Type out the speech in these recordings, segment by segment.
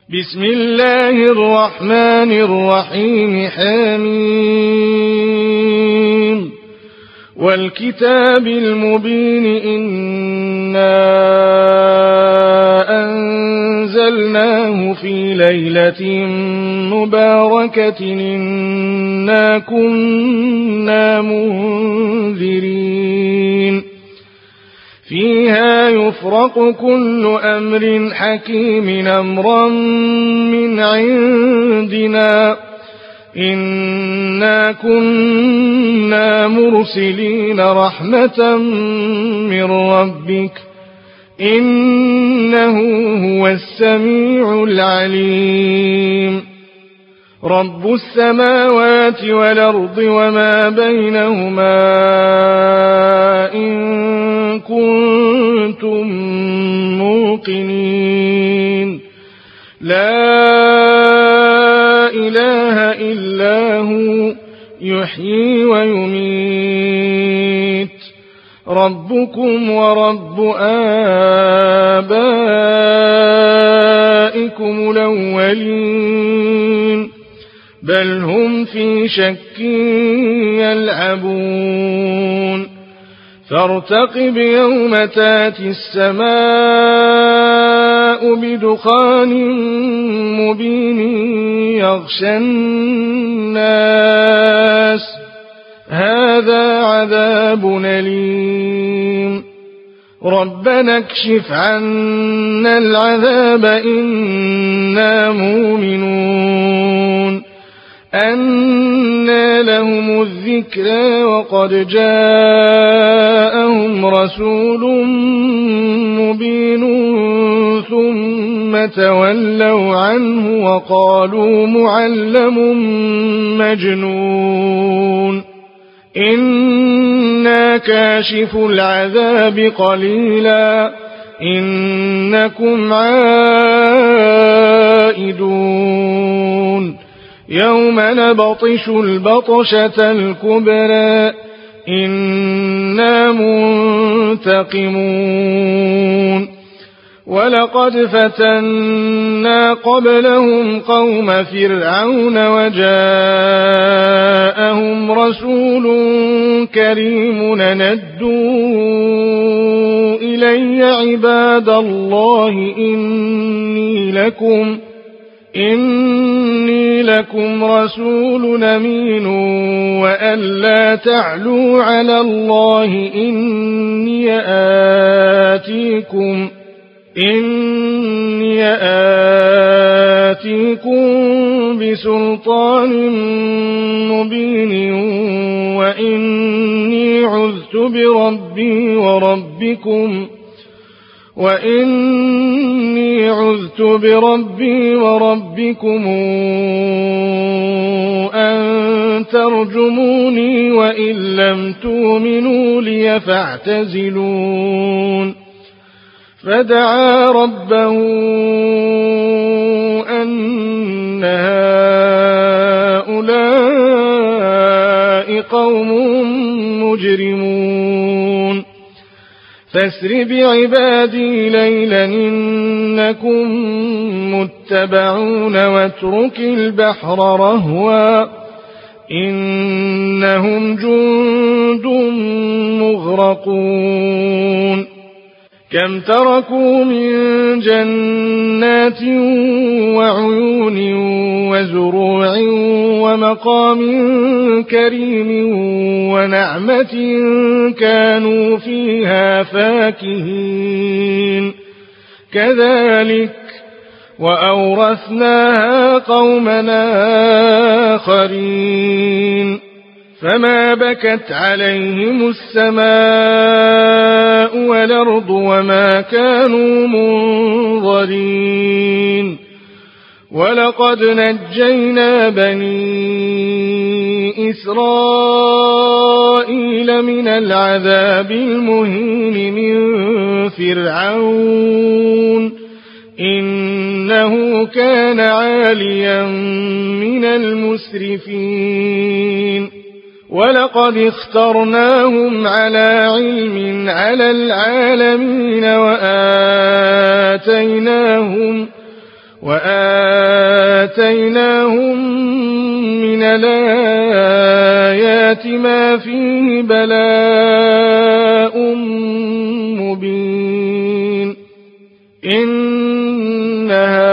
بسم الله الرحمن الرحيم حميم والكتاب المبين إنا أنزلناه في ليلة مباركة إنا كنا منذرين فيها يفرق كل أمر حكيم أمرا من عندنا إنا كنا مرسلين رحمة من ربك إنه هو السميع العليم رب السماوات والأرض وما بينهما إن كنتم موقنين لا إله إلا هو يحيي ويميت ربكم ورب آبائكم الأولين بل هم في شك يلعبون فارتقب يوم تاتي السماء بدخان مبين يغشى الناس هذا عذاب أليم ربنا اكشف عنا العذاب إنا مؤمنون أنى لهم الذكرى وقد جاءهم رسول مبين ثم تولوا عنه وقالوا معلم مجنون إنا كاشف العذاب قليلا إنكم عائدون يوم نبطش البطشة الكبرى إنا منتقمون ولقد فتنا قبلهم قوم فرعون وجاءهم رسول كريم ندوا إلي عباد الله إني لكم رسول أمين وأن لا تعلوا على الله إني آتيكم بسلطان مبين وإني عذت بربي وربكم أن ترجموني وإن لم تؤمنوا لي فاعتزلون فدعا ربه أن هؤلاء قوم مجرمون فاسر بعبادي ليلا إنكم متبعون واترك البحر رهوا إنهم جند مغرقون كم تركوا من جنات وعيون وزروع ومقام كريم ونعمة كانوا فيها فاكهين كذلك وأورثناها قومنا آخرين فما بكت عليهم السماء والأرض وما كانوا منظرين ولقد نجينا بني إسرائيل من العذاب المهين من فرعون إنه كان عاليا من المسرفين ولقد اخترناهم على علم على العالمين وآتيناهم من الآيات ما فيه بلاء مبين إن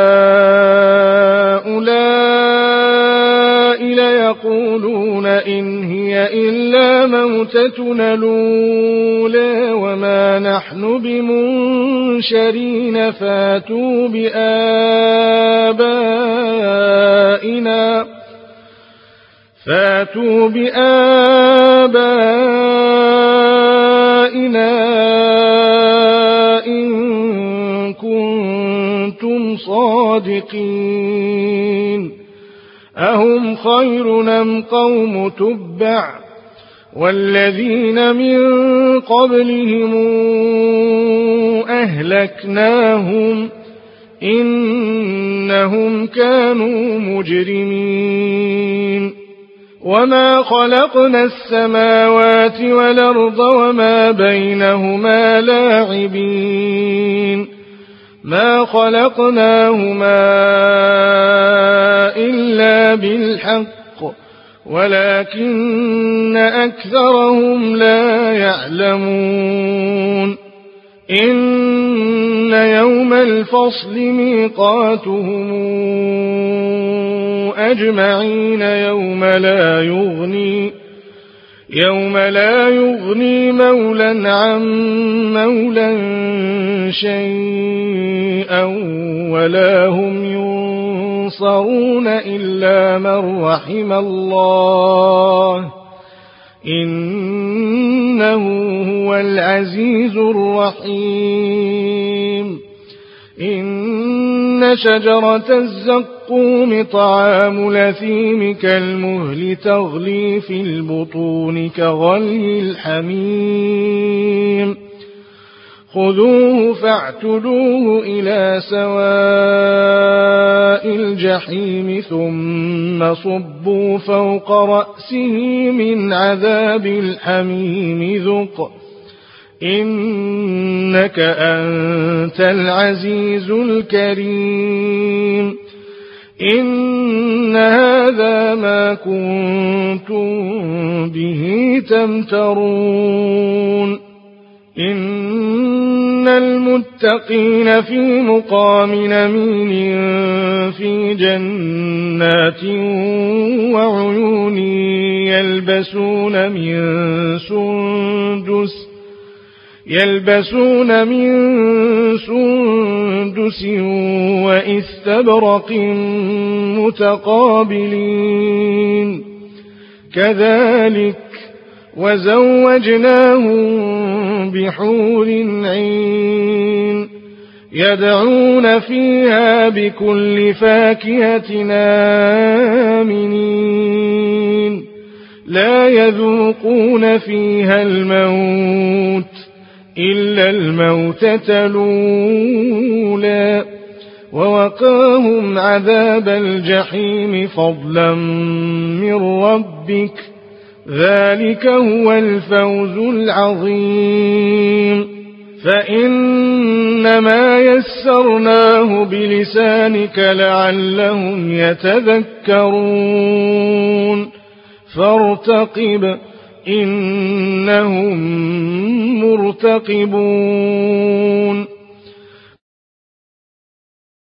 هؤلاء ليقولون إن هي إلا موتتنا الأولى وما نحن بمنشرين فاتوا بآبائنا إن كنتم صادقين أهم خير أم قوم تبع والذين من قبلهم أهلكناهم إنهم كانوا مجرمين وما خلقنا السماوات والأرض وما بينهما لاعبين ما خلقناهما إلا بالحق ولكن أكثرهم لا يعلمون إن يوم الفصل ميقاتهم أجمعين يوم لا يغني مولى عن مولى شيئا ولا هم ينصرون إلا من رحم الله إنه هو العزيز الرحيم إن شجرة الزقوم طعام الأثيم كالمهل تغلي في البطون كغلي الحميم خذوه فاعتلوه إلى سواء الجحيم ثم صبوا فوق رأسه من عذاب الحميم ذق إنك أنت العزيز الكريم إن هذا ما كنتم به تمترون إن المتقين في مقام أمين في جنات وعيون يلبسون من سندس وإستبرق متقابلين كذلك وزوجناهم بحور عين يدعون فيها بكل فاكهة آمنين لا يذوقون فيها الموت إلا الموتة الأولى ووقاهم عذاب الجحيم فضلا من ربك ذلك هو الفوز العظيم فإنما يسرناه بلسانك لعلهم يتذكرون فارتقب إنهم مرتقبون